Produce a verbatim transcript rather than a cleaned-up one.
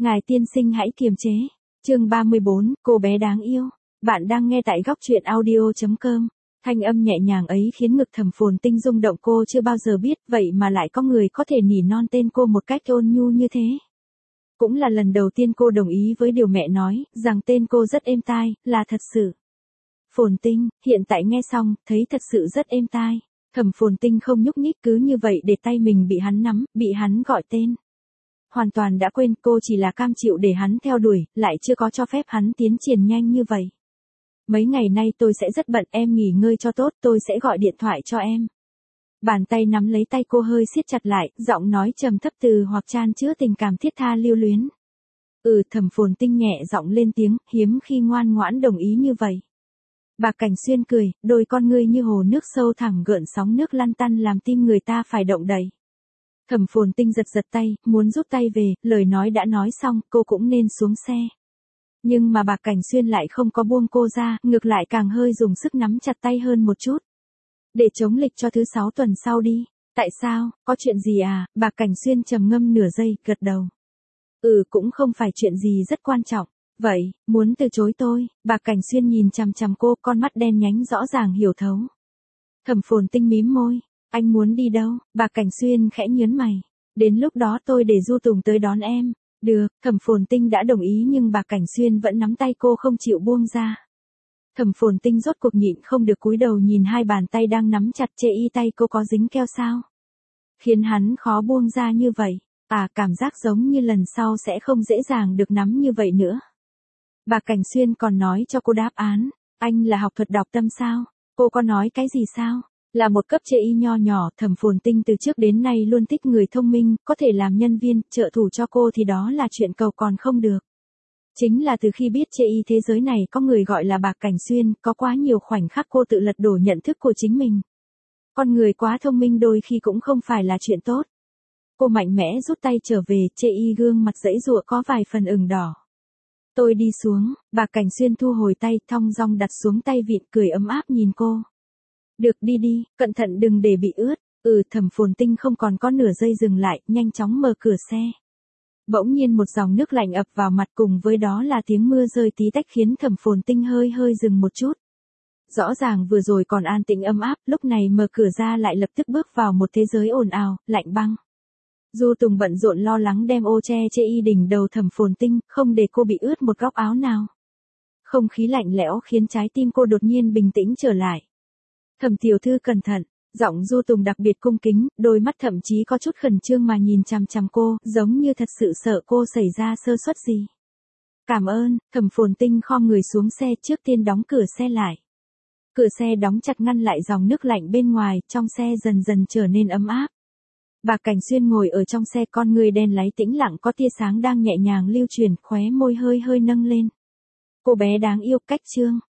Ngài tiên sinh hãy kiềm chế. Chương ba mươi bốn, cô bé đáng yêu. Bạn đang nghe tại góc truyện audio chấm com. Thanh âm nhẹ nhàng ấy khiến ngực Thẩm Phồn Tinh rung động, cô chưa bao giờ biết vậy mà lại có người có thể nỉ non tên cô một cách ôn nhu như thế. Cũng là lần đầu tiên cô đồng ý với điều mẹ nói, rằng tên cô rất êm tai, là thật sự. Phồn Tinh, hiện tại nghe xong, thấy thật sự rất êm tai. Thẩm Phồn Tinh không nhúc nhích, cứ như vậy để tay mình bị hắn nắm, bị hắn gọi tên. Hoàn toàn đã quên cô chỉ là cam chịu để hắn theo đuổi, lại chưa có cho phép hắn tiến triển nhanh như vậy. Mấy ngày nay tôi sẽ rất bận, em nghỉ ngơi cho tốt, tôi sẽ gọi điện thoại cho em. Bàn tay nắm lấy tay cô hơi siết chặt lại, giọng nói trầm thấp từ hoặc chan chứa tình cảm thiết tha lưu luyến. Ừ, Thẩm Phồn Tinh nhẹ giọng lên tiếng, hiếm khi ngoan ngoãn đồng ý như vậy. Bà Cảnh Xuyên cười, đôi con ngươi như hồ nước sâu thẳm gợn sóng nước lăn tăn làm tim người ta phải động đậy. Thẩm Phồn Tinh giật giật tay, muốn rút tay về, lời nói đã nói xong, cô cũng nên xuống xe. Nhưng mà bà Cảnh Xuyên lại không có buông cô ra, ngược lại càng hơi dùng sức nắm chặt tay hơn một chút. Để chống lịch cho thứ sáu tuần sau đi. Tại sao, có chuyện gì à? Bà Cảnh Xuyên trầm ngâm nửa giây, gật đầu. Ừ, cũng không phải chuyện gì rất quan trọng. Vậy, muốn từ chối tôi? Bà Cảnh Xuyên nhìn chằm chằm cô, con mắt đen nhánh rõ ràng hiểu thấu. Thẩm Phồn Tinh mím môi. Anh muốn đi đâu? Bà Cảnh Xuyên khẽ nhớn mày. Đến lúc đó tôi để Du Tùng tới đón em. Được, Thẩm Phồn Tinh đã đồng ý nhưng bà Cảnh Xuyên vẫn nắm tay cô không chịu buông ra. Thẩm Phồn Tinh rốt cuộc nhịn không được cúi đầu nhìn hai bàn tay đang nắm chặt, chê y tay cô có dính keo sao? Khiến hắn khó buông ra như vậy. À, cảm giác giống như lần sau sẽ không dễ dàng được nắm như vậy nữa. Bà Cảnh Xuyên còn nói cho cô đáp án. Anh là học thuật đọc tâm sao? Cô có nói cái gì sao? Là một cấp chê y nho nhỏ, Thẩm Phồn Tinh từ trước đến nay luôn thích người thông minh, có thể làm nhân viên, trợ thủ cho cô thì đó là chuyện cầu còn không được. Chính là từ khi biết chê y thế giới này có người gọi là bà Cảnh Xuyên, có quá nhiều khoảnh khắc cô tự lật đổ nhận thức của chính mình. Con người quá thông minh đôi khi cũng không phải là chuyện tốt. Cô mạnh mẽ rút tay trở về, chê y gương mặt giãy giụa có vài phần ửng đỏ. Tôi đi xuống, bà Cảnh Xuyên thu hồi tay, thong dong đặt xuống tay vịn, cười ấm áp nhìn cô. Được, đi đi, cẩn thận đừng để bị ướt. Ừ, Thẩm Phồn Tinh không còn có nửa giây dừng lại, nhanh chóng mở cửa xe. Bỗng nhiên một dòng nước lạnh ập vào mặt, cùng với đó là tiếng mưa rơi tí tách khiến Thẩm Phồn Tinh hơi hơi dừng một chút. Rõ ràng vừa rồi còn an tĩnh ấm áp, lúc này mở cửa ra lại lập tức bước vào một thế giới ồn ào, lạnh băng. Du Tùng bận rộn lo lắng đem ô che chê y đỉnh đầu Thẩm Phồn Tinh, không để cô bị ướt một góc áo nào. Không khí lạnh lẽo khiến trái tim cô đột nhiên bình tĩnh trở lại. Thẩm tiểu thư cẩn thận, giọng Du Tùng đặc biệt cung kính, đôi mắt thậm chí có chút khẩn trương mà nhìn chằm chằm cô, giống như thật sự sợ cô xảy ra sơ suất gì. Cảm ơn, Thẩm Phồn Tinh khom người xuống xe, trước tiên đóng cửa xe lại. Cửa xe đóng chặt ngăn lại dòng nước lạnh bên ngoài, trong xe dần dần trở nên ấm áp. Bà Cảnh Xuyên ngồi ở trong xe, con người đen láy tĩnh lặng có tia sáng đang nhẹ nhàng lưu truyền, khóe môi hơi hơi nâng lên. Cô bé đáng yêu, cách chương.